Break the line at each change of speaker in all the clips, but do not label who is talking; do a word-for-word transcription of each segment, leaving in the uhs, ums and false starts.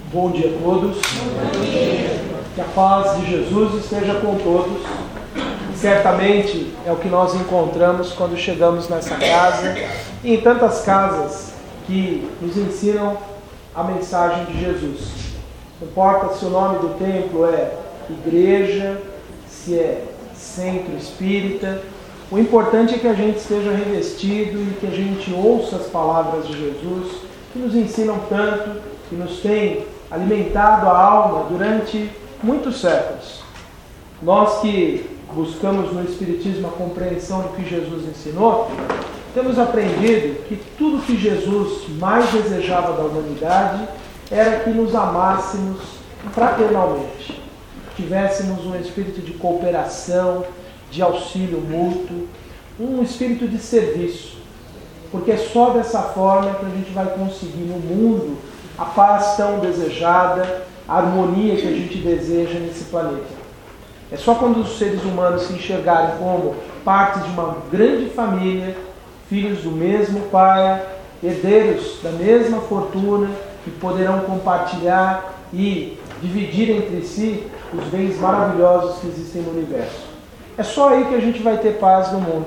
Bom dia a todos. Bom dia. Que a paz de Jesus esteja com todos. Certamente é o que nós encontramos quando chegamos nessa casa e em tantas casas que nos ensinam a mensagem de Jesus. Não importa se o nome do templo é igreja, se é centro espírita, o importante é que a gente esteja revestido e que a gente ouça as palavras de Jesus, que nos ensinam tanto, que nos têm alimentado a alma durante muitos séculos. Nós que buscamos no Espiritismo a compreensão do que Jesus ensinou, temos aprendido que tudo que Jesus mais desejava da humanidade era que nos amássemos fraternalmente, tivéssemos um espírito de cooperação, de auxílio mútuo, um espírito de serviço, porque é só dessa forma que a gente vai conseguir no mundo a paz tão desejada, a harmonia que a gente deseja nesse planeta. É só quando os seres humanos se enxergarem como parte de uma grande família, filhos do mesmo pai, herdeiros da mesma fortuna, que poderão compartilhar e dividir entre si os bens maravilhosos que existem no universo. É só aí que a gente vai ter paz no mundo.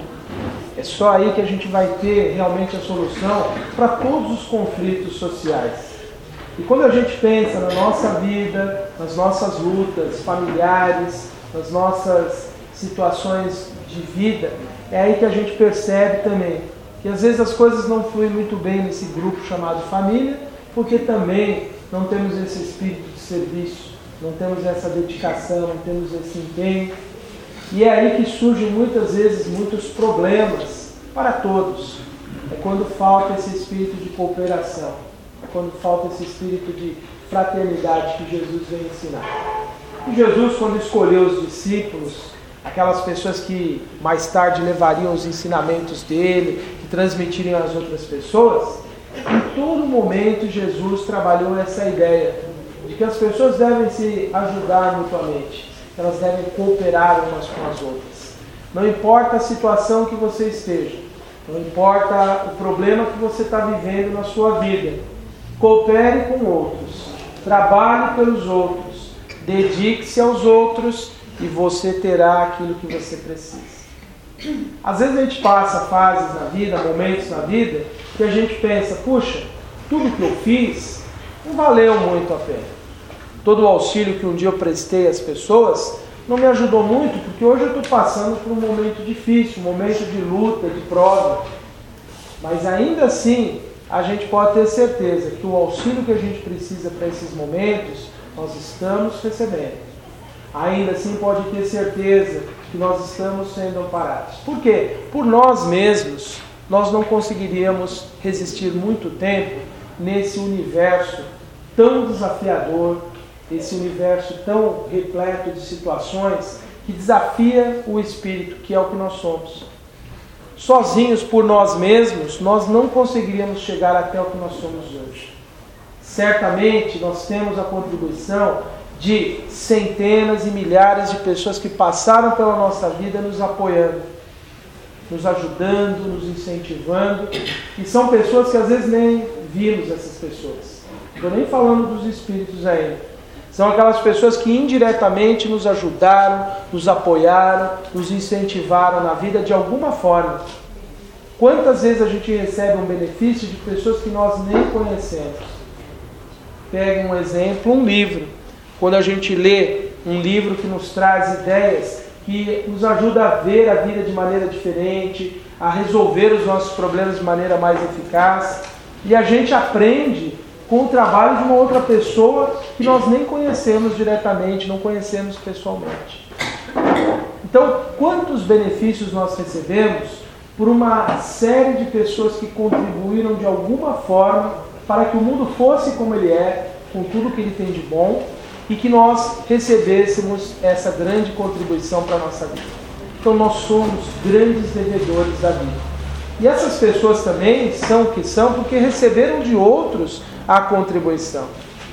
É só aí que a gente vai ter realmente a solução para todos os conflitos sociais. E quando a gente pensa na nossa vida, nas nossas lutas familiares, nas nossas situações de vida, é aí que a gente percebe também que às vezes as coisas não fluem muito bem nesse grupo chamado família, porque também não temos esse espírito de serviço, não temos essa dedicação, não temos esse empenho. E é aí que surgem muitas vezes muitos problemas para todos. É quando falta esse espírito de cooperação, é quando falta esse espírito de fraternidade que Jesus vem ensinar. E Jesus, quando escolheu os discípulos, aquelas pessoas que mais tarde levariam os ensinamentos dele, que transmitiriam às outras pessoas, em todo momento Jesus trabalhou essa ideia de que as pessoas devem se ajudar mutuamente, elas devem cooperar umas com as outras. Não importa a situação que você esteja, não importa o problema que você está vivendo na sua vida, coopere com outros, trabalhe pelos outros, dedique-se aos outros e você terá aquilo que você precisa. Às vezes a gente passa fases na vida, momentos na vida, que a gente pensa, puxa, tudo que eu fiz não valeu muito a pena. Todo o auxílio que um dia eu prestei às pessoas não me ajudou muito, porque hoje eu estou passando por um momento difícil, um momento de luta, de prova. Mas ainda assim, a gente pode ter certeza que o auxílio que a gente precisa para esses momentos, nós estamos recebendo. Ainda assim pode ter certeza que nós estamos sendo amparados. Por quê? Por nós mesmos, nós não conseguiríamos resistir muito tempo nesse universo tão desafiador, esse universo tão repleto de situações que desafia o espírito, que é o que nós somos. Sozinhos por nós mesmos, nós não conseguiríamos chegar até o que nós somos hoje. Certamente nós temos a contribuição de centenas e milhares de pessoas que passaram pela nossa vida nos apoiando, nos ajudando, nos incentivando, e são pessoas que às vezes nem vimos essas pessoas. Não estou nem falando dos espíritos ainda. São aquelas pessoas que indiretamente nos ajudaram, nos apoiaram, nos incentivaram na vida de alguma forma. Quantas vezes a gente recebe um benefício de pessoas que nós nem conhecemos? Pegue um exemplo, um livro. Quando a gente lê um livro que nos traz ideias, que nos ajuda a ver a vida de maneira diferente, a resolver os nossos problemas de maneira mais eficaz, e a gente aprende com o trabalho de uma outra pessoa que nós nem conhecemos diretamente, não conhecemos pessoalmente. Então, quantos benefícios nós recebemos por uma série de pessoas que contribuíram de alguma forma para que o mundo fosse como ele é, com tudo que ele tem de bom, e que nós recebêssemos essa grande contribuição para a nossa vida. Então nós somos grandes devedores da vida. E essas pessoas também são o que são porque receberam de outros a contribuição.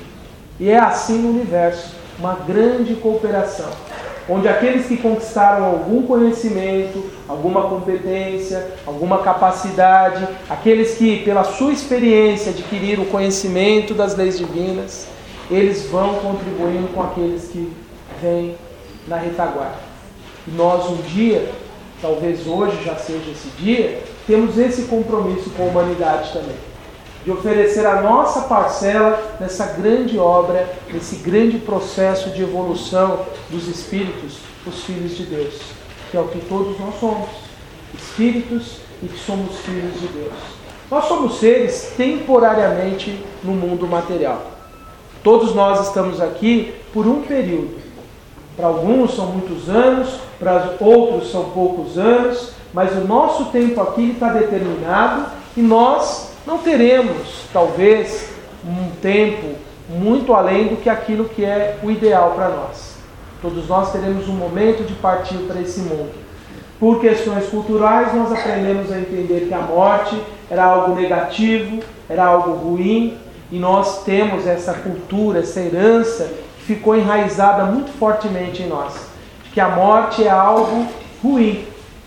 E é assim no universo, uma grande cooperação, onde aqueles que conquistaram algum conhecimento, alguma competência, alguma capacidade, aqueles que pela sua experiência adquiriram o conhecimento das leis divinas, eles vão contribuindo com aqueles que vêm na retaguarda. E nós um dia, talvez hoje já seja esse dia, temos esse compromisso com a humanidade também, de oferecer a nossa parcela nessa grande obra, nesse grande processo de evolução dos espíritos, os filhos de Deus, que é o que todos nós somos, espíritos e que somos filhos de Deus. Nós somos seres temporariamente no mundo material. Todos nós estamos aqui por um período. Para alguns são muitos anos, para outros são poucos anos, mas o nosso tempo aqui está determinado e nós não teremos, talvez, um tempo muito além do que aquilo que é o ideal para nós. Todos nós teremos um momento de partir para esse mundo. Por questões culturais, nós aprendemos a entender que a morte era algo negativo, era algo ruim, e nós temos essa cultura, essa herança que ficou enraizada muito fortemente em nós, de que a morte é algo ruim.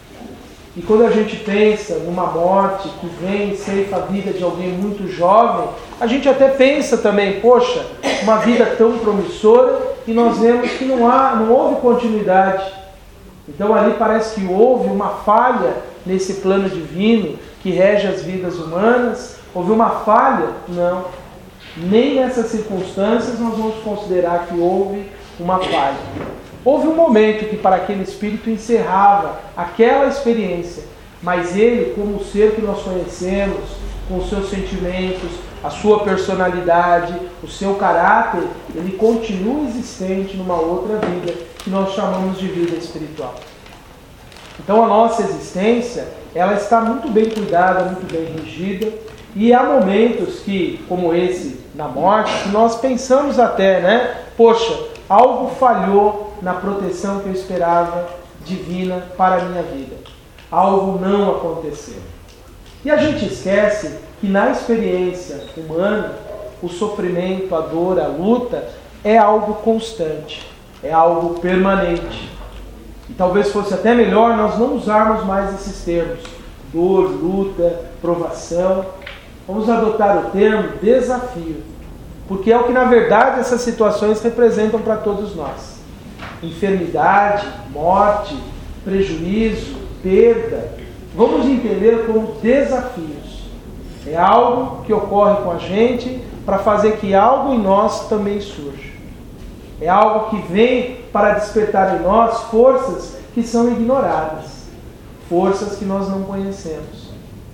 E quando a gente pensa numa morte que vem e ceifa a vida de alguém muito jovem, a gente até pensa também, poxa, uma vida tão promissora, e nós vemos que não há, não houve continuidade. Então ali parece que houve uma falha nesse plano divino que rege as vidas humanas. Houve uma falha? Não. Nem nessas circunstâncias nós vamos considerar que houve uma falha. Houve um momento que para aquele espírito encerrava aquela experiência, mas ele, como o ser que nós conhecemos, com os seus sentimentos, a sua personalidade, o seu caráter, ele continua existente numa outra vida, que nós chamamos de vida espiritual. Então a nossa existência, ela está muito bem cuidada, muito bem regida, e há momentos que, como esse na morte, que nós pensamos até, né? Poxa, algo falhou na proteção que eu esperava divina para a minha vida. Algo não aconteceu. E a gente esquece que na experiência humana, o sofrimento, a dor, a luta é algo constante, é algo permanente. E talvez fosse até melhor nós não usarmos mais esses termos, dor, luta, provação. Vamos adotar o termo desafio, porque é o que na verdade essas situações representam para todos nós. Enfermidade, morte, prejuízo, perda, vamos entender como desafios. É algo que ocorre com a gente para fazer que algo em nós também surja. É algo que vem para despertar em nós forças que são ignoradas, forças que nós não conhecemos.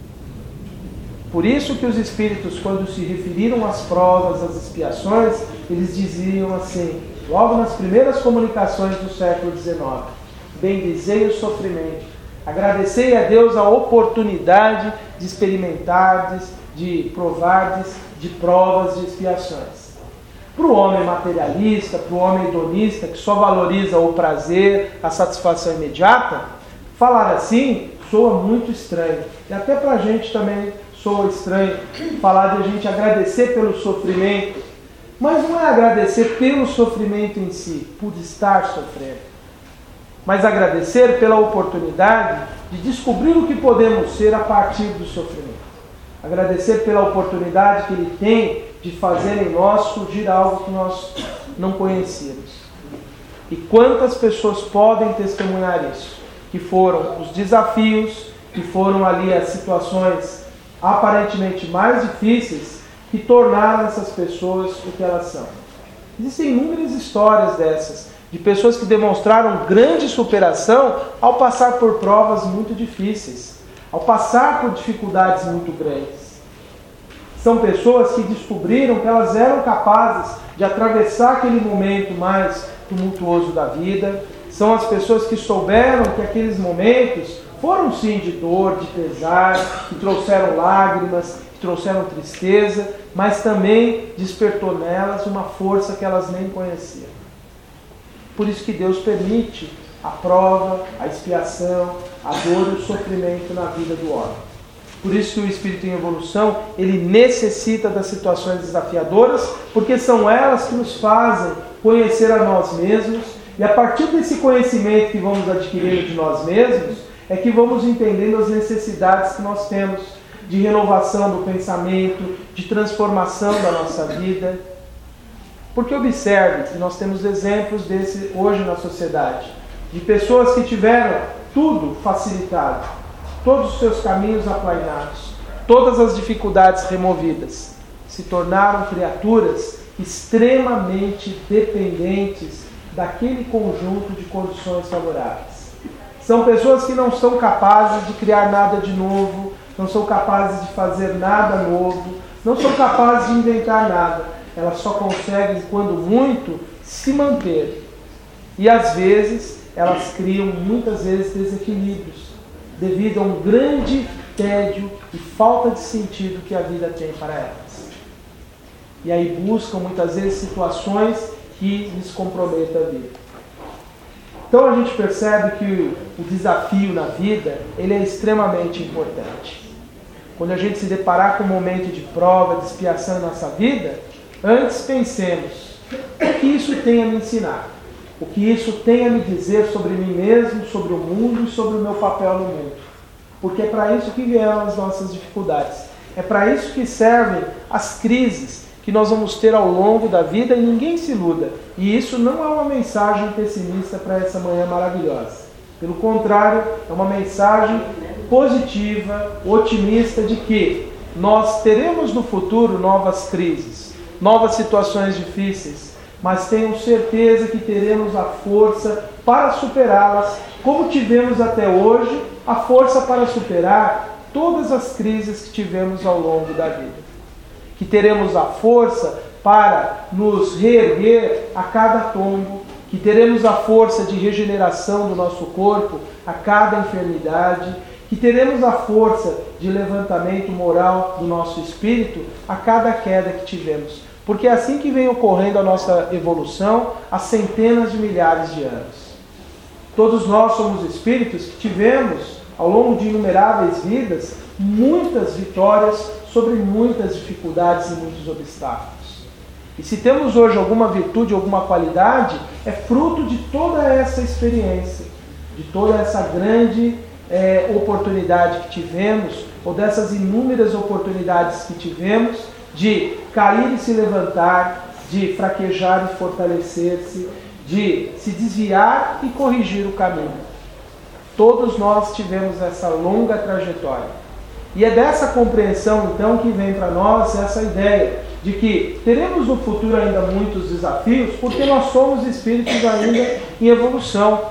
Por isso que os Espíritos, quando se referiram às provas, às expiações, eles diziam assim, logo nas primeiras comunicações do século dezenove, bendizei o sofrimento, agradecei a Deus a oportunidade de experimentardes, de provardes de provas, de expiações. Para o homem materialista, para o homem hedonista, que só valoriza o prazer, a satisfação imediata, falar assim soa muito estranho. E até para a gente também soa estranho falar de a gente agradecer pelo sofrimento. Mas não é agradecer pelo sofrimento em si, por estar sofrendo. Mas agradecer pela oportunidade de descobrir o que podemos ser a partir do sofrimento. Agradecer pela oportunidade que Ele tem de fazer em nós surgir algo que nós não conhecíamos. E quantas pessoas podem testemunhar isso? Que foram os desafios, que foram ali as situações aparentemente mais difíceis, que tornaram essas pessoas o que elas são. Existem inúmeras histórias dessas, de pessoas que demonstraram grande superação ao passar por provas muito difíceis, ao passar por dificuldades muito grandes. São pessoas que descobriram que elas eram capazes de atravessar aquele momento mais tumultuoso da vida. São as pessoas que souberam que aqueles momentos foram sim de dor, de pesar, que trouxeram lágrimas, que trouxeram tristeza, mas também despertou nelas uma força que elas nem conheciam. Por isso que Deus permite a prova, a expiação, a dor e o sofrimento na vida do homem. Por isso que o espírito em evolução, ele necessita das situações desafiadoras, porque são elas que nos fazem conhecer a nós mesmos, e a partir desse conhecimento que vamos adquirindo de nós mesmos, é que vamos entendendo as necessidades que nós temos de renovação do pensamento, de transformação da nossa vida. Porque observe, e nós temos exemplos desse hoje na sociedade, de pessoas que tiveram tudo facilitado, todos os seus caminhos aplainados, todas as dificuldades removidas, se tornaram criaturas extremamente dependentes daquele conjunto de condições favoráveis. São pessoas que não são capazes de criar nada de novo, não são capazes de fazer nada novo, não são capazes de inventar nada. Elas só conseguem, quando muito, se manter. E às vezes, elas criam muitas vezes desequilíbrios, devido a um grande tédio e falta de sentido que a vida tem para elas. E aí buscam muitas vezes situações que lhes comprometam a vida. Então a gente percebe que o desafio na vida, ele é extremamente importante. Quando a gente se deparar com um momento de prova, de expiação em nossa vida, antes pensemos, o que isso tem a me ensinar? O que isso tem a me dizer sobre mim mesmo, sobre o mundo e sobre o meu papel no mundo? Porque é para isso que vieram as nossas dificuldades. É para isso que servem as crises que nós vamos ter ao longo da vida, e ninguém se iluda. E isso não é uma mensagem pessimista para essa manhã maravilhosa. Pelo contrário, é uma mensagem positiva, otimista, de que nós teremos no futuro novas crises, novas situações difíceis, mas tenham certeza que teremos a força para superá-las, como tivemos até hoje, a força para superar todas as crises que tivemos ao longo da vida. Que teremos a força para nos reerguer a cada tombo, que teremos a força de regeneração do nosso corpo a cada enfermidade, que teremos a força de levantamento moral do nosso espírito a cada queda que tivemos. Porque é assim que vem ocorrendo a nossa evolução há centenas de milhares de anos. Todos nós somos espíritos que tivemos, ao longo de inumeráveis vidas, muitas vitórias sobre muitas dificuldades e muitos obstáculos. E se temos hoje alguma virtude, alguma qualidade, é fruto de toda essa experiência, de toda essa grande é, oportunidade que tivemos, ou dessas inúmeras oportunidades que tivemos, de cair e se levantar, de fraquejar e fortalecer-se, de se desviar e corrigir o caminho. Todos nós tivemos essa longa trajetória. E é dessa compreensão, então, que vem para nós essa ideia de que teremos no futuro ainda muitos desafios, porque nós somos espíritos ainda em evolução.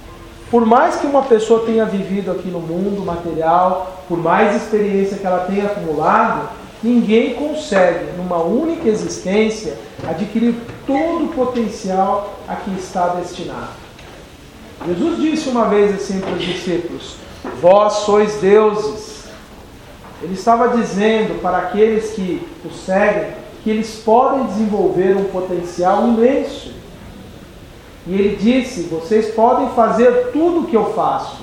Por mais que uma pessoa tenha vivido aqui no mundo material, por mais experiência que ela tenha acumulado, ninguém consegue, numa única existência, adquirir todo o potencial a que está destinado. Jesus disse uma vez assim para os discípulos: vós sois deuses. Ele estava dizendo para aqueles que o seguem que eles podem desenvolver um potencial imenso. E ele disse: vocês podem fazer tudo o que eu faço.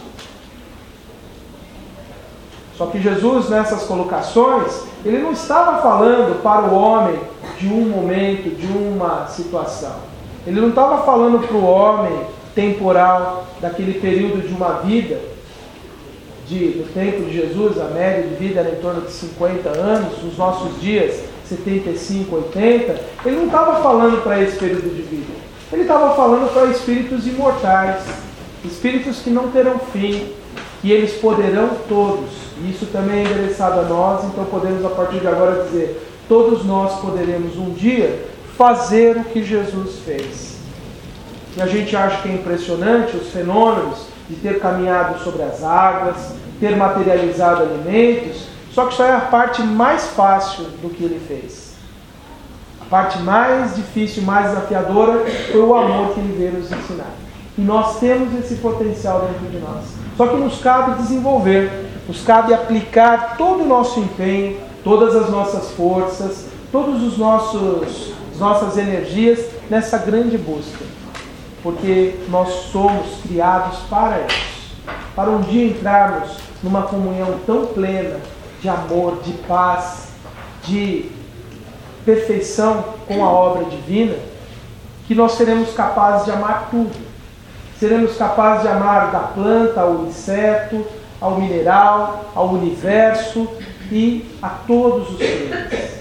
Só que Jesus, nessas colocações, ele não estava falando para o homem de um momento, de uma situação. Ele não estava falando para o homem temporal, daquele período de uma vida. De, do tempo de Jesus, a média de vida era em torno de cinquenta anos, nos nossos dias, setenta e cinco, oitenta. Ele não estava falando para esse período de vida. Ele estava falando para espíritos imortais, espíritos que não terão fim, que eles poderão todos. E isso também é endereçado a nós, então podemos a partir de agora dizer: todos nós poderemos um dia fazer o que Jesus fez. E a gente acha que é impressionante os fenômenos de ter caminhado sobre as águas, ter materializado alimentos, só que isso é a parte mais fácil do que ele fez. A parte mais difícil, mais desafiadora, foi o amor que ele veio nos ensinar. E nós temos esse potencial dentro de nós. Só que nos cabe desenvolver, nos cabe aplicar todo o nosso empenho, todas as nossas forças, todas os nossos, as nossas energias nessa grande busca. Porque nós somos criados para isso, para um dia entrarmos numa comunhão tão plena de amor, de paz, de perfeição com a obra divina, que nós seremos capazes de amar tudo. Seremos capazes de amar da planta ao inseto, ao mineral, ao universo e a todos os seres.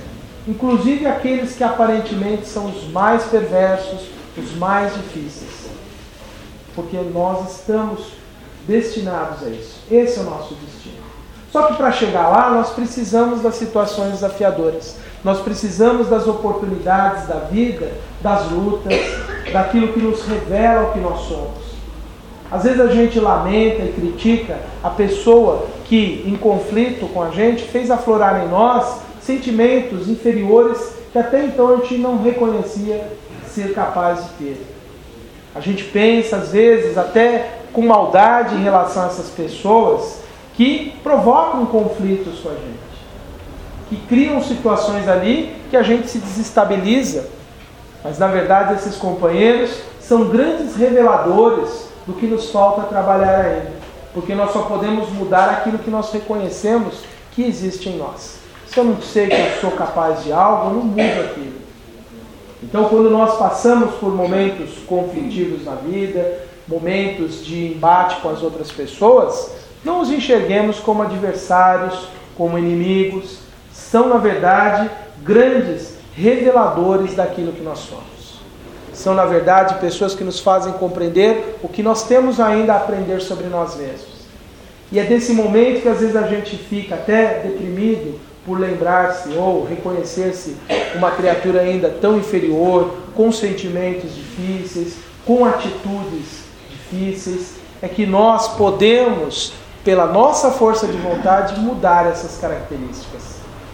inclusive aqueles que aparentemente são os mais perversos, os mais difíceis. Porque nós estamos destinados a isso. Esse é o nosso destino. Só que para chegar lá, nós precisamos das situações desafiadoras. Nós precisamos das oportunidades da vida, das lutas, daquilo que nos revela o que nós somos. Às vezes a gente lamenta e critica a pessoa que, em conflito com a gente, fez aflorar em nós sentimentos inferiores que até então a gente não reconhecia ser capaz de ter. A gente pensa, às vezes, até com maldade em relação a essas pessoas que provocam conflitos com a gente, que criam situações ali que a gente se desestabiliza. Mas, na verdade, esses companheiros são grandes reveladores do que nos falta trabalhar ainda, porque nós só podemos mudar aquilo que nós reconhecemos que existe em nós. Se eu não sei que eu sou capaz de algo, eu não mudo aquilo. Então, quando nós passamos por momentos conflitivos na vida, momentos de embate com as outras pessoas, não os enxerguemos como adversários, como inimigos. São, na verdade, grandes reveladores daquilo que nós somos. São, na verdade, pessoas que nos fazem compreender o que nós temos ainda a aprender sobre nós mesmos. E é desse momento que às vezes a gente fica até deprimido por lembrar-se ou reconhecer-se uma criatura ainda tão inferior, com sentimentos difíceis, com atitudes difíceis. É que nós podemos, pela nossa força de vontade, mudar essas características.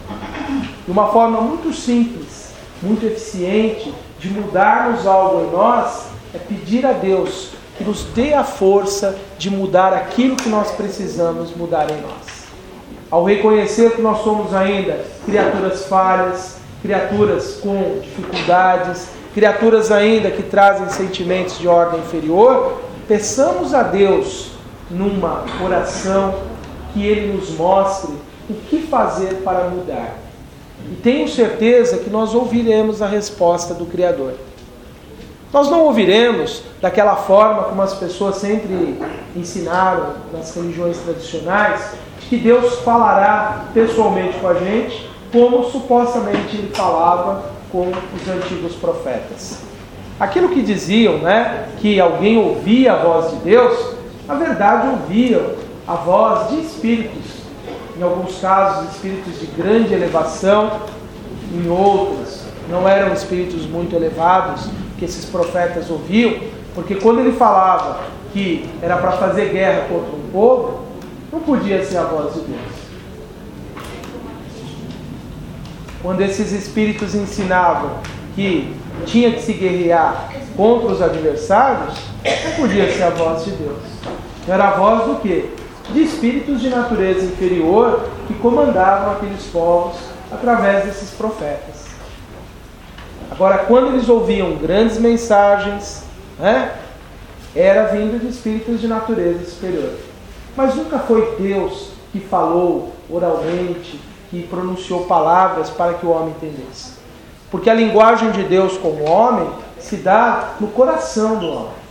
De uma forma muito simples, muito eficiente, de mudarmos algo em nós, é pedir a Deus que nos dê a força de mudar aquilo que nós precisamos mudar em nós. Ao reconhecer que nós somos ainda criaturas falhas, criaturas com dificuldades, criaturas ainda que trazem sentimentos de ordem inferior, peçamos a Deus numa oração que Ele nos mostre o que fazer para mudar. E tenho certeza que nós ouviremos a resposta do Criador. Nós não ouviremos daquela forma como as pessoas sempre ensinaram nas religiões tradicionais, de que Deus falará pessoalmente com a gente, como supostamente Ele falava com os antigos profetas. Aquilo que diziam, né, que alguém ouvia a voz de Deus, na verdade ouviam a voz de espíritos. Em alguns casos, espíritos de grande elevação, em outros, não eram espíritos muito elevados que esses profetas ouviam, porque quando ele falava que era para fazer guerra contra um povo, não podia ser a voz de Deus. Quando esses espíritos ensinavam que tinha que se guerrear contra os adversários, não podia ser a voz de Deus. Era a voz do quê? De espíritos de natureza inferior que comandavam aqueles povos através desses profetas. Agora, quando eles ouviam grandes mensagens, né, era vindo de espíritos de natureza superior. Mas nunca foi Deus que falou oralmente, que pronunciou palavras para que o homem entendesse. Porque a linguagem de Deus como homem se dá no coração do homem.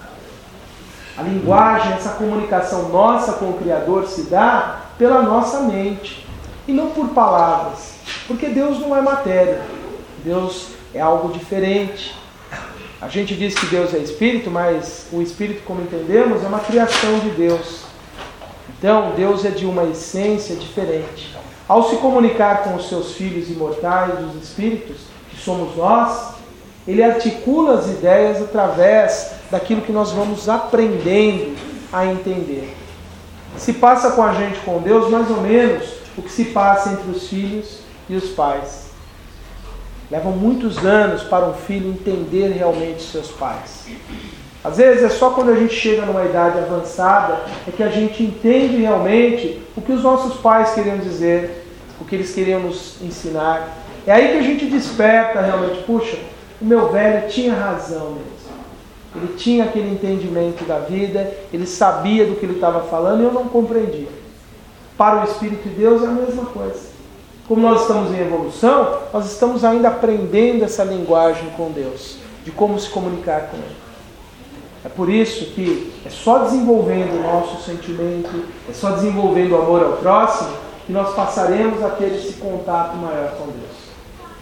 A linguagem, essa comunicação nossa com o Criador se dá pela nossa mente e não por palavras. Porque Deus não é matéria. Deus é algo diferente. A gente diz que Deus é Espírito, mas o Espírito, como entendemos, é uma criação de Deus. Então, Deus é de uma essência diferente. Ao se comunicar com os seus filhos imortais, os Espíritos, que somos nós, Ele articula as ideias através daquilo que nós vamos aprendendo a entender. Se passa com a gente, com Deus, mais ou menos o que se passa entre os filhos e os pais. Levam muitos anos para um filho entender realmente seus pais. Às vezes é só quando a gente chega numa idade avançada é que a gente entende realmente o que os nossos pais queriam dizer, o que eles queriam nos ensinar. É aí que a gente desperta realmente, puxa, o meu velho tinha razão mesmo. Ele tinha aquele entendimento da vida, ele sabia do que ele estava falando e eu não compreendia. Para o Espírito de Deus é a mesma coisa. Como nós estamos em evolução, nós estamos ainda aprendendo essa linguagem com Deus, de como se comunicar com Ele. É por isso que é só desenvolvendo o nosso sentimento, é só desenvolvendo o amor ao próximo, que nós passaremos a ter esse contato maior com Deus.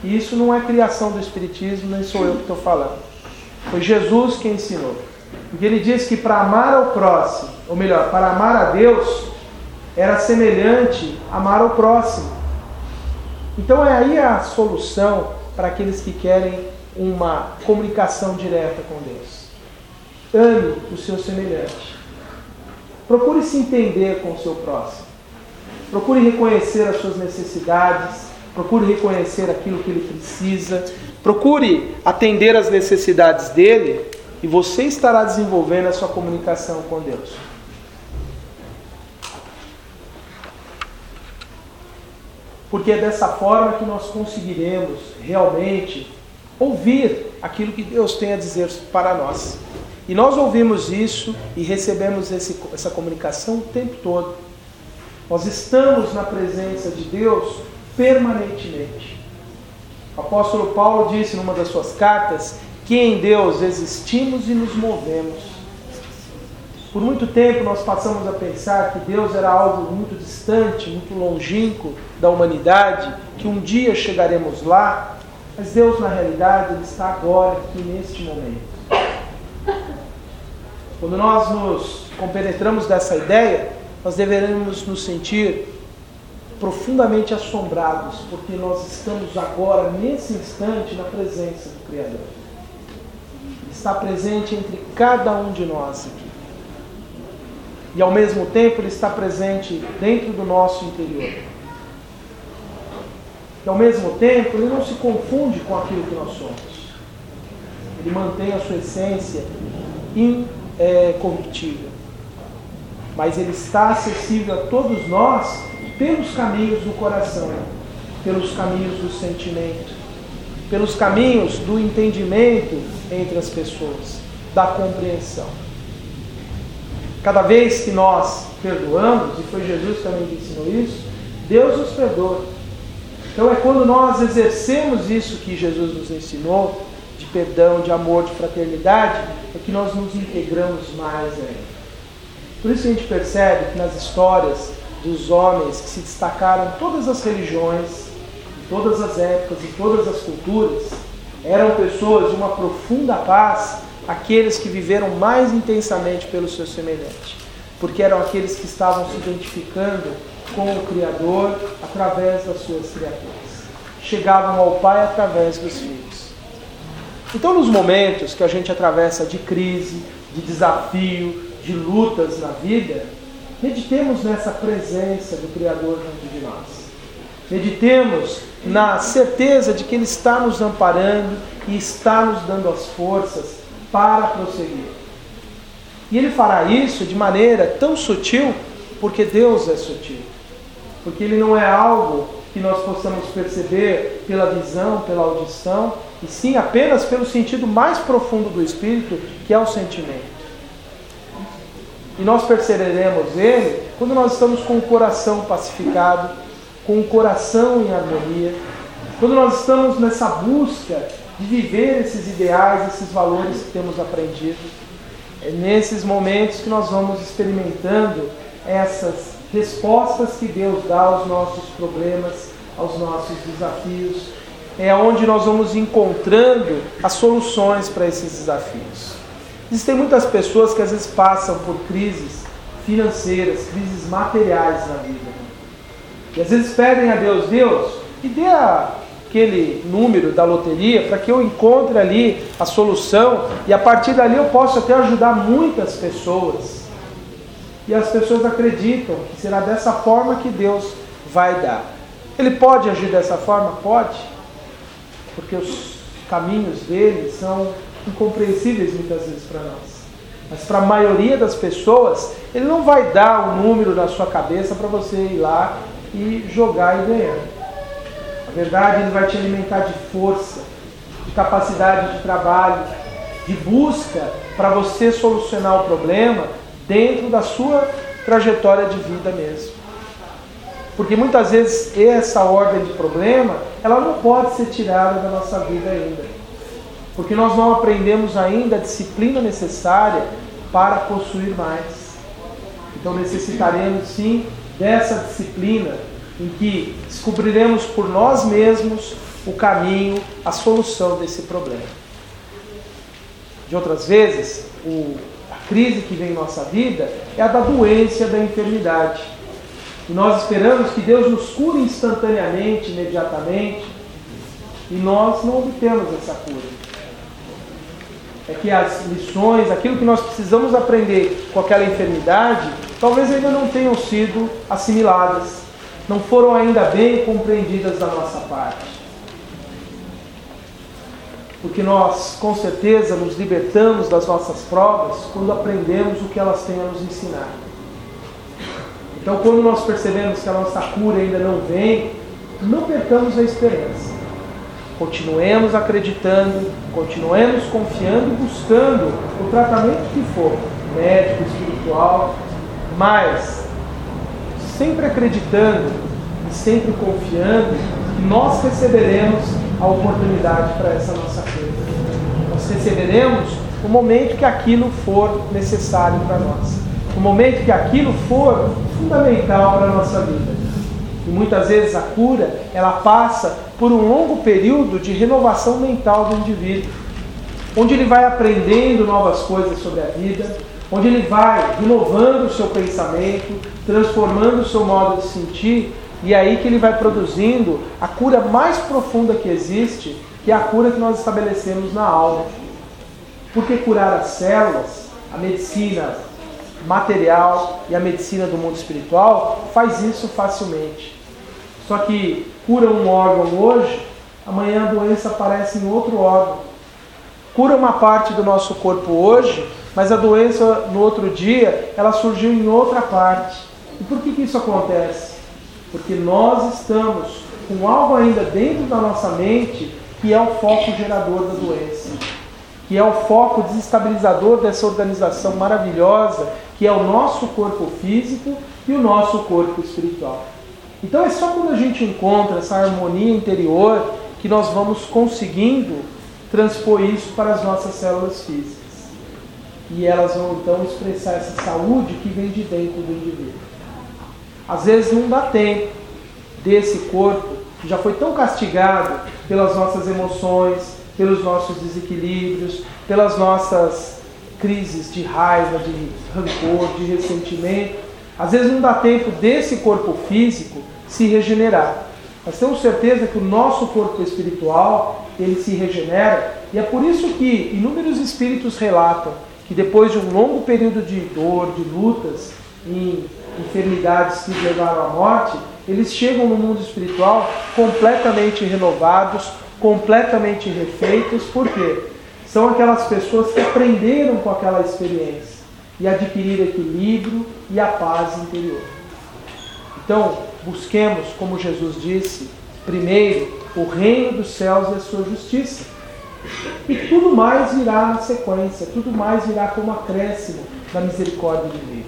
E isso não é criação do Espiritismo, nem sou eu que estou falando. Foi Jesus quem ensinou. Porque ele diz que para amar ao próximo, ou melhor, para amar a Deus, era semelhante amar ao próximo. Então é aí a solução para aqueles que querem uma comunicação direta com Deus. Ame o seu semelhante. Procure se entender com o seu próximo. Procure reconhecer as suas necessidades. Procure reconhecer aquilo que ele precisa. Procure atender às necessidades dele e você estará desenvolvendo a sua comunicação com Deus. Porque é dessa forma que nós conseguiremos realmente ouvir aquilo que Deus tem a dizer para nós. E nós ouvimos isso e recebemos esse, essa comunicação o tempo todo. Nós estamos na presença de Deus permanentemente. O apóstolo Paulo disse numa das suas cartas que em Deus existimos e nos movemos. Por muito tempo nós passamos a pensar que Deus era algo muito distante, muito longínquo da humanidade, que um dia chegaremos lá, mas Deus na realidade Ele está agora, aqui neste momento. Quando nós nos compenetramos dessa ideia, nós deveremos nos sentir profundamente assombrados, porque nós estamos agora, nesse instante, na presença do Criador. Ele está presente entre cada um de nós aqui. E ao mesmo tempo Ele está presente dentro do nosso interior. E ao mesmo tempo Ele não se confunde com aquilo que nós somos. Ele mantém a sua essência incorruptível. Mas Ele está acessível a todos nós pelos caminhos do coração, pelos caminhos do sentimento, pelos caminhos do entendimento entre as pessoas, da compreensão. Cada vez que nós perdoamos, e foi Jesus também que ensinou isso, Deus nos perdoa. Então é quando nós exercemos isso que Jesus nos ensinou, de perdão, de amor, de fraternidade, é que nós nos integramos mais ainda. Por isso a gente percebe que nas histórias dos homens que se destacaram em todas as religiões, em todas as épocas, em todas as culturas, eram pessoas de uma profunda paz, aqueles que viveram mais intensamente pelo seu semelhante, porque eram aqueles que estavam se identificando com o Criador através das suas criaturas. Chegavam ao Pai através dos filhos. Então, nos momentos que a gente atravessa de crise, de desafio, de lutas na vida, meditemos nessa presença do Criador junto de nós. Meditemos na certeza de que Ele está nos amparando e está nos dando as forças para prosseguir. E Ele fará isso de maneira tão sutil, porque Deus é sutil. Porque Ele não é algo que nós possamos perceber pela visão, pela audição, e sim apenas pelo sentido mais profundo do Espírito, que é o sentimento. E nós perceberemos Ele quando nós estamos com o coração pacificado, com o coração em harmonia, quando nós estamos nessa busca de viver esses ideais, esses valores que temos aprendido. É nesses momentos que nós vamos experimentando essas respostas que Deus dá aos nossos problemas, aos nossos desafios. É onde nós vamos encontrando as soluções para esses desafios. Existem muitas pessoas que às vezes passam por crises financeiras, crises materiais na vida. E às vezes pedem a Deus, Deus, me dê aquele número da loteria para que eu encontre ali a solução e a partir dali eu possa até ajudar muitas pessoas. E as pessoas acreditam que será dessa forma que Deus vai dar. Ele pode agir dessa forma? Pode. Porque os caminhos dele são incompreensíveis muitas vezes para nós. Mas para a maioria das pessoas, ele não vai dar um número na sua cabeça para você ir lá e jogar e ganhar. Na verdade, ele vai te alimentar de força, de capacidade de trabalho, de busca para você solucionar o problema dentro da sua trajetória de vida mesmo. Porque muitas vezes essa ordem de problema, ela não pode ser tirada da nossa vida ainda. Porque nós não aprendemos ainda a disciplina necessária para possuir mais. Então necessitaremos sim dessa disciplina em que descobriremos por nós mesmos o caminho, a solução desse problema. De outras vezes, o, a crise que vem em nossa vida é a da doença, da enfermidade. E nós esperamos que Deus nos cure instantaneamente, imediatamente, e nós não obtemos essa cura. É que as lições, aquilo que nós precisamos aprender com aquela enfermidade, talvez ainda não tenham sido assimiladas, não foram ainda bem compreendidas da nossa parte. Porque nós, com certeza, nos libertamos das nossas provas quando aprendemos o que elas têm a nos ensinar. Então, quando nós percebemos que a nossa cura ainda não vem, não percamos a esperança. Continuemos acreditando, continuemos confiando e buscando o tratamento que for, médico, espiritual, mas sempre acreditando e sempre confiando que nós receberemos a oportunidade para essa nossa cura. Nós receberemos no momento que aquilo for necessário para nós, no momento que aquilo for fundamental para a nossa vida. E muitas vezes a cura, ela passa por um longo período de renovação mental do indivíduo, onde ele vai aprendendo novas coisas sobre a vida, onde ele vai renovando o seu pensamento, transformando o seu modo de sentir, e é aí que ele vai produzindo a cura mais profunda que existe, que é a cura que nós estabelecemos na alma. Porque curar as células, a medicina material e a medicina do mundo espiritual faz isso facilmente. Só que cura um órgão hoje, amanhã a doença aparece em outro órgão. Cura uma parte do nosso corpo hoje, mas a doença no outro dia, ela surgiu em outra parte. E por que que isso acontece? Porque nós estamos com algo ainda dentro da nossa mente que é o foco gerador da doença, que é o foco desestabilizador dessa organização maravilhosa que é o nosso corpo físico e o nosso corpo espiritual. Então é só quando a gente encontra essa harmonia interior que nós vamos conseguindo transpor isso para as nossas células físicas. E elas vão então expressar essa saúde que vem de dentro do indivíduo. Às vezes não dá tempo desse corpo, que já foi tão castigado pelas nossas emoções, pelos nossos desequilíbrios, pelas nossas crises de raiva, de rancor, de ressentimento. Às vezes não dá tempo desse corpo físico se regenerar. Nós temos certeza que o nosso corpo espiritual, ele se regenera, e é por isso que inúmeros espíritos relatam que depois de um longo período de dor, de lutas, em enfermidades que levaram à morte, eles chegam no mundo espiritual completamente renovados, completamente refeitos. Por quê? São aquelas pessoas que aprenderam com aquela experiência e adquiriram equilíbrio e a paz interior. Então, busquemos, como Jesus disse, primeiro o reino dos céus e a sua justiça. E tudo mais virá na sequência, tudo mais virá como acréscimo da misericórdia divina.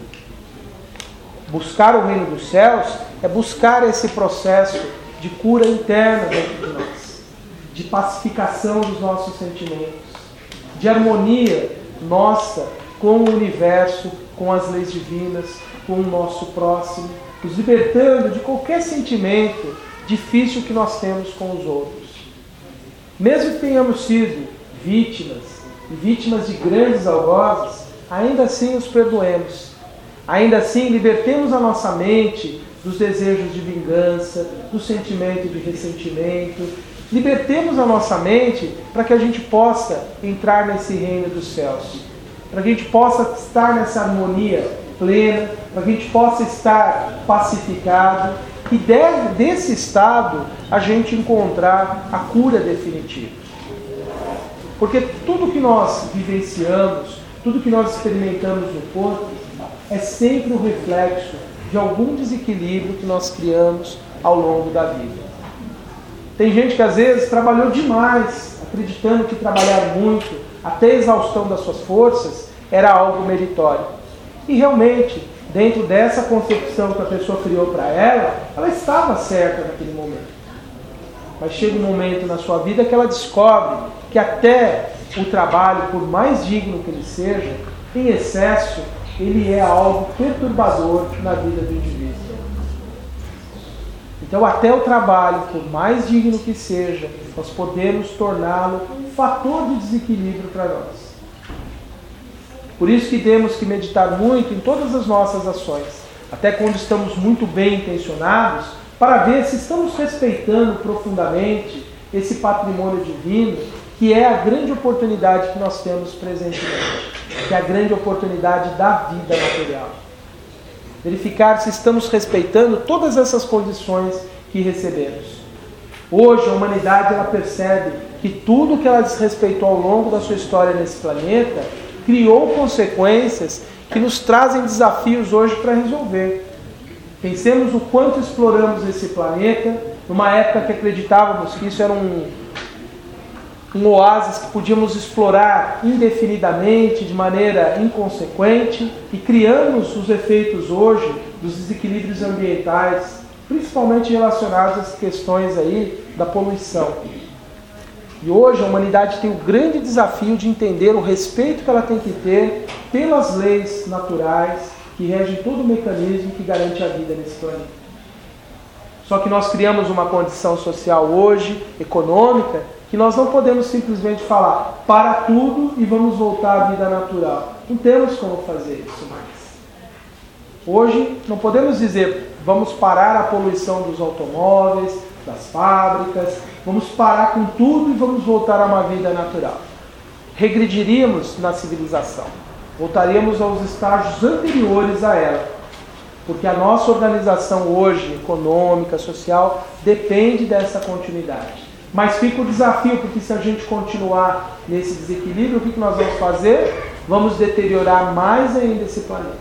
Buscar o reino dos céus é buscar esse processo de cura interna dentro de nós, de pacificação dos nossos sentimentos, de harmonia nossa com o universo, com as leis divinas, com o nosso próximo, nos libertando de qualquer sentimento difícil que nós temos com os outros. Mesmo que tenhamos sido vítimas, e vítimas de grandes algozes, ainda assim os perdoemos. Ainda assim libertemos a nossa mente dos desejos de vingança, do sentimento de ressentimento. Libertemos a nossa mente para que a gente possa entrar nesse reino dos céus. Para que a gente possa estar nessa harmonia plena, para que a gente possa estar pacificado e desse estado a gente encontrar a cura definitiva. Porque tudo que nós vivenciamos, tudo que nós experimentamos no corpo, é sempre um reflexo de algum desequilíbrio que nós criamos ao longo da vida. Tem gente que às vezes trabalhou demais, acreditando que trabalhar muito, até a exaustão das suas forças, era algo meritório. E realmente, dentro dessa concepção que a pessoa criou para ela, ela estava certa naquele momento. Mas chega um momento na sua vida que ela descobre que até o trabalho, por mais digno que ele seja, em excesso, ele é algo perturbador na vida do indivíduo. Então, até o trabalho, por mais digno que seja, nós podemos torná-lo um fator de desequilíbrio para nós. Por isso que temos que meditar muito em todas as nossas ações, até quando estamos muito bem intencionados, para ver se estamos respeitando profundamente esse patrimônio divino, que é a grande oportunidade que nós temos presentemente, que é a grande oportunidade da vida material. Verificar se estamos respeitando todas essas condições que recebemos. Hoje a humanidade ela percebe que tudo que ela desrespeitou ao longo da sua história nesse planeta criou consequências que nos trazem desafios hoje para resolver. Pensemos o quanto exploramos esse planeta, numa época que acreditávamos que isso era um, um oásis que podíamos explorar indefinidamente, de maneira inconsequente, e criamos os efeitos hoje dos desequilíbrios ambientais, principalmente relacionados às questões aí da poluição. E hoje a humanidade tem o grande desafio de entender o respeito que ela tem que ter pelas leis naturais que regem todo o mecanismo que garante a vida nesse planeta. Só que nós criamos uma condição social hoje, econômica, que nós não podemos simplesmente falar para tudo e vamos voltar à vida natural. Não temos como fazer isso mais. Hoje não podemos dizer vamos parar a poluição dos automóveis, das fábricas, vamos parar com tudo e vamos voltar a uma vida natural. Regrediríamos na civilização, voltaríamos aos estágios anteriores a ela, porque a nossa organização hoje, econômica, social, depende dessa continuidade. Mas fica o desafio, porque se a gente continuar nesse desequilíbrio, o que nós vamos fazer? Vamos deteriorar mais ainda esse planeta.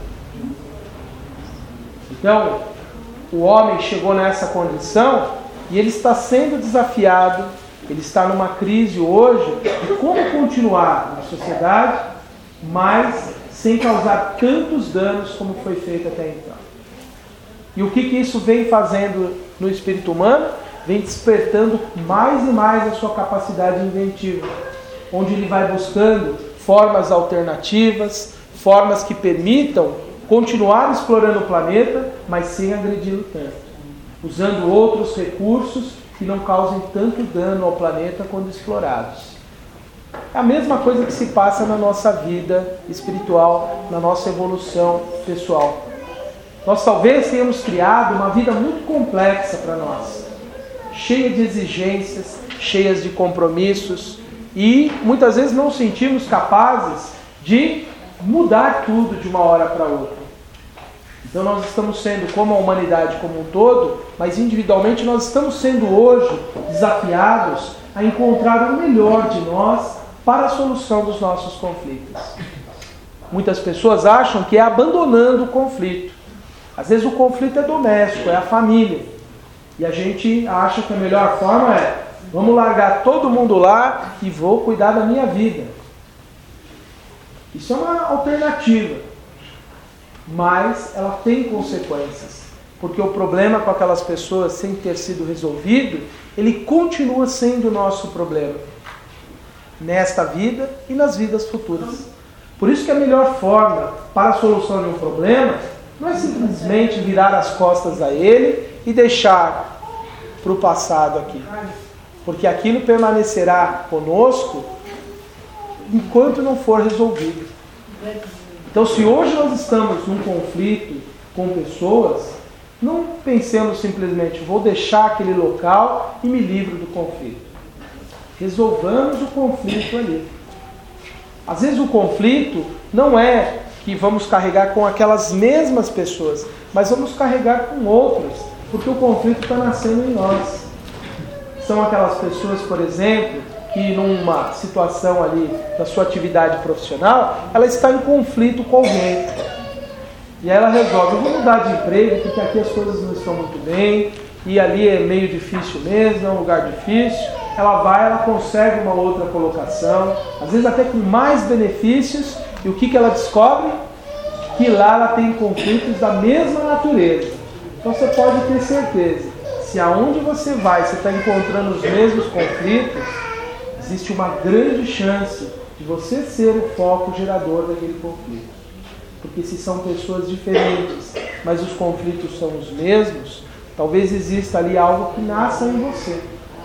Então, o homem chegou nessa condição e ele está sendo desafiado, ele está numa crise hoje de como continuar na sociedade, mas sem causar tantos danos como foi feito até então. E o que, que isso vem fazendo no espírito humano? Vem despertando mais e mais a sua capacidade inventiva, onde ele vai buscando formas alternativas, formas que permitam continuar explorando o planeta, mas sem agredi-lo tanto, usando outros recursos que não causem tanto dano ao planeta quando explorados. É a mesma coisa que se passa na nossa vida espiritual, na nossa evolução pessoal. Nós talvez tenhamos criado uma vida muito complexa para nós, cheia de exigências, cheias de compromissos, e muitas vezes não sentimos capazes de mudar tudo de uma hora para outra. Então nós estamos sendo, como a humanidade como um todo, mas individualmente nós estamos sendo hoje desafiados a encontrar o melhor de nós para a solução dos nossos conflitos. Muitas pessoas acham que é abandonando o conflito. Às vezes o conflito é doméstico, é a família. E a gente acha que a melhor forma é, vamos largar todo mundo lá e vou cuidar da minha vida. Isso é uma alternativa, mas ela tem consequências, porque o problema com aquelas pessoas sem ter sido resolvido, ele continua sendo o nosso problema, nesta vida e nas vidas futuras. Por isso que a melhor forma para a solução de um problema não é simplesmente virar as costas a ele e deixar para o passado aqui, porque aquilo permanecerá conosco enquanto não for resolvido. Então, se hoje nós estamos num conflito com pessoas, não pensemos simplesmente, vou deixar aquele local e me livro do conflito. Resolvamos o conflito ali. Às vezes o conflito não é que vamos carregar com aquelas mesmas pessoas, mas vamos carregar com outras, porque o conflito está nascendo em nós. São aquelas pessoas, por exemplo, que numa situação ali da sua atividade profissional, ela está em conflito com alguém. E aí ela resolve, eu vou mudar de emprego, porque aqui as coisas não estão muito bem, e ali é meio difícil mesmo, é um lugar difícil. Ela vai, ela consegue uma outra colocação, às vezes até com mais benefícios, e o que, que ela descobre? Que lá ela tem conflitos da mesma natureza. Então você pode ter certeza, se aonde você vai, você está encontrando os mesmos conflitos, existe uma grande chance de você ser o foco gerador daquele conflito. Porque se são pessoas diferentes, mas os conflitos são os mesmos, talvez exista ali algo que nasça em você.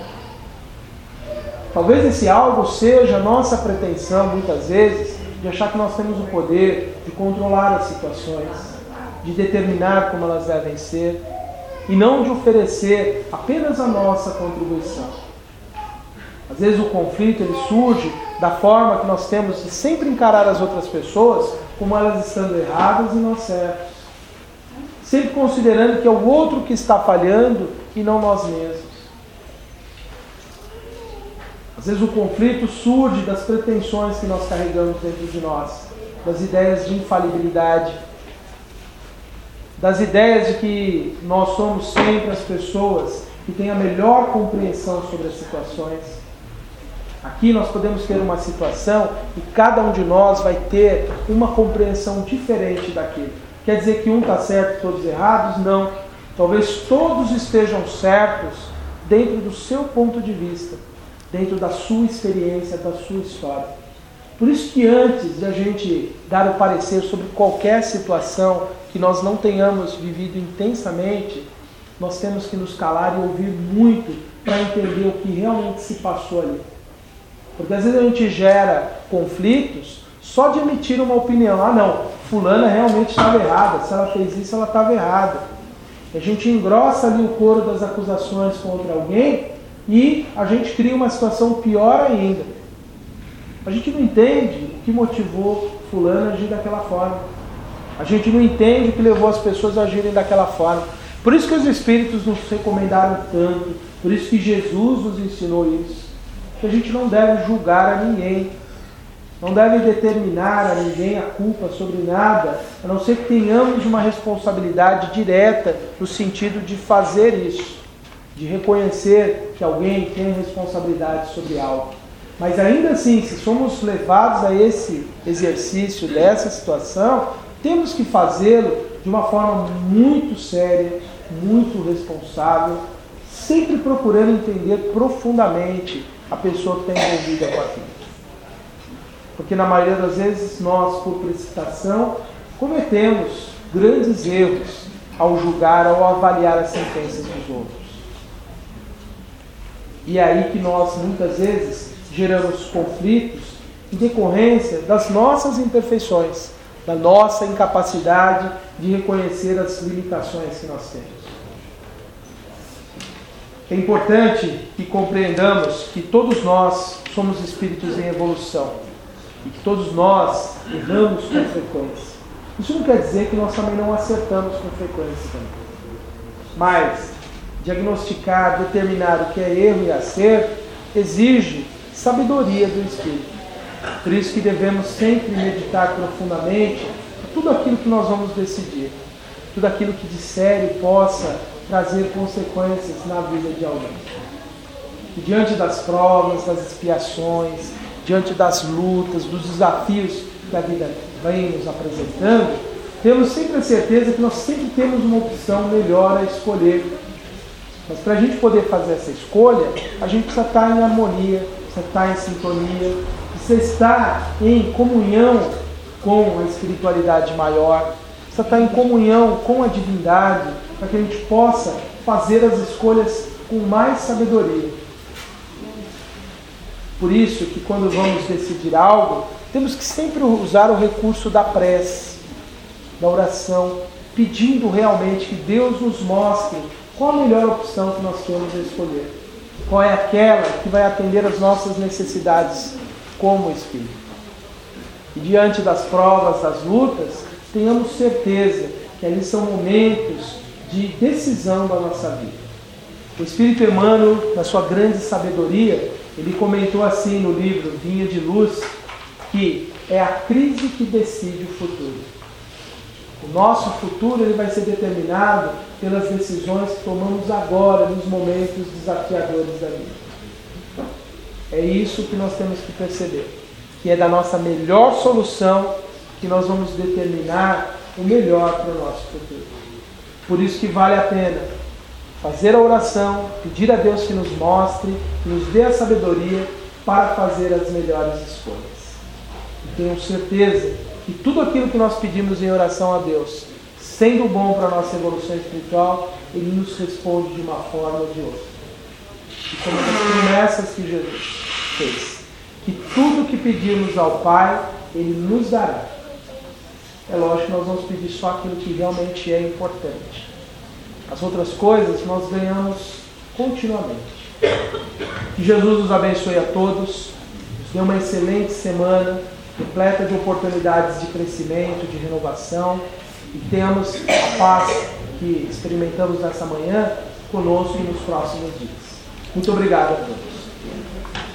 Talvez esse algo seja a nossa pretensão, muitas vezes, de achar que nós temos o poder de controlar as situações, de determinar como elas devem ser, e não de oferecer apenas a nossa contribuição. Às vezes o conflito ele surge da forma que nós temos de sempre encarar as outras pessoas como elas estando erradas e nós certos. Sempre considerando que é o outro que está falhando e não nós mesmos. Às vezes o conflito surge das pretensões que nós carregamos dentro de nós, das ideias de infalibilidade, das ideias de que nós somos sempre as pessoas que têm a melhor compreensão sobre as situações. Aqui nós podemos ter uma situação e cada um de nós vai ter uma compreensão diferente daquilo. Quer dizer que um está certo e todos errados? Não. Talvez todos estejam certos dentro do seu ponto de vista, dentro da sua experiência, da sua história. Por isso que antes de a gente dar o parecer sobre qualquer situação que nós não tenhamos vivido intensamente, nós temos que nos calar e ouvir muito para entender o que realmente se passou ali. Porque às vezes a gente gera conflitos só de emitir uma opinião. Ah não, fulana realmente estava errada, se ela fez isso ela estava errada. A gente engrossa ali o coro das acusações contra alguém e a gente cria uma situação pior ainda. A gente não entende o que motivou fulano a agir daquela forma. A gente não entende o que levou as pessoas a agirem daquela forma. Por isso que os Espíritos nos recomendaram tanto, por isso que Jesus nos ensinou isso. Que a gente não deve julgar a ninguém, não deve determinar a ninguém a culpa sobre nada, a não ser que tenhamos uma responsabilidade direta no sentido de fazer isso, de reconhecer que alguém tem responsabilidade sobre algo. Mas ainda assim, se somos levados a esse exercício dessa situação, temos que fazê-lo de uma forma muito séria, muito responsável, sempre procurando entender profundamente a pessoa que está envolvida com aquilo. Porque na maioria das vezes nós, por precipitação, cometemos grandes erros ao julgar, ao avaliar as sentenças dos outros. E é aí que nós, muitas vezes, geramos conflitos em decorrência das nossas imperfeições, da nossa incapacidade de reconhecer as limitações que nós temos. É importante que compreendamos que todos nós somos espíritos em evolução e que todos nós erramos com frequência. Isso não quer dizer que nós também não acertamos com frequência também. Mas diagnosticar, determinar o que é erro e acerto exige sabedoria do espírito. Por isso que devemos sempre meditar profundamente tudo aquilo que nós vamos decidir, tudo aquilo que de sério possa trazer consequências na vida de alguém. E diante das provas, das expiações, diante das lutas, dos desafios que a vida vem nos apresentando, temos sempre a certeza que nós sempre temos uma opção melhor a escolher. Mas para a gente poder fazer essa escolha, a gente precisa estar em harmonia, precisa estar em sintonia, precisa estar em comunhão com a espiritualidade maior, precisa estar em comunhão com a divindade, para que a gente possa fazer as escolhas com mais sabedoria. Por isso que quando vamos decidir algo, temos que sempre usar o recurso da prece, da oração, pedindo realmente que Deus nos mostre qual a melhor opção que nós temos a escolher. Qual é aquela que vai atender às nossas necessidades como espírito. E diante das provas, das lutas, tenhamos certeza que ali são momentos de decisão da nossa vida. O Espírito Emmanuel, na sua grande sabedoria, ele comentou assim no livro Vinha de Luz, que é a crise que decide o futuro. O nosso futuro ele vai ser determinado pelas decisões que tomamos agora, nos momentos desafiadores da vida. É isso que nós temos que perceber, que é da nossa melhor solução que nós vamos determinar o melhor para o nosso futuro. Por isso que vale a pena fazer a oração, pedir a Deus que nos mostre, que nos dê a sabedoria para fazer as melhores escolhas. E tenho certeza que tudo aquilo que nós pedimos em oração a Deus, sendo bom para a nossa evolução espiritual, Ele nos responde de uma forma ou de outra. E como as promessas que Jesus fez, que tudo que pedirmos ao Pai, Ele nos dará. É lógico que nós vamos pedir só aquilo que realmente é importante. As outras coisas nós ganhamos continuamente. Que Jesus nos abençoe a todos, nos dê uma excelente semana, repleta de oportunidades de crescimento, de renovação, e temos a paz que experimentamos nessa manhã conosco e nos próximos dias. Muito obrigado a todos.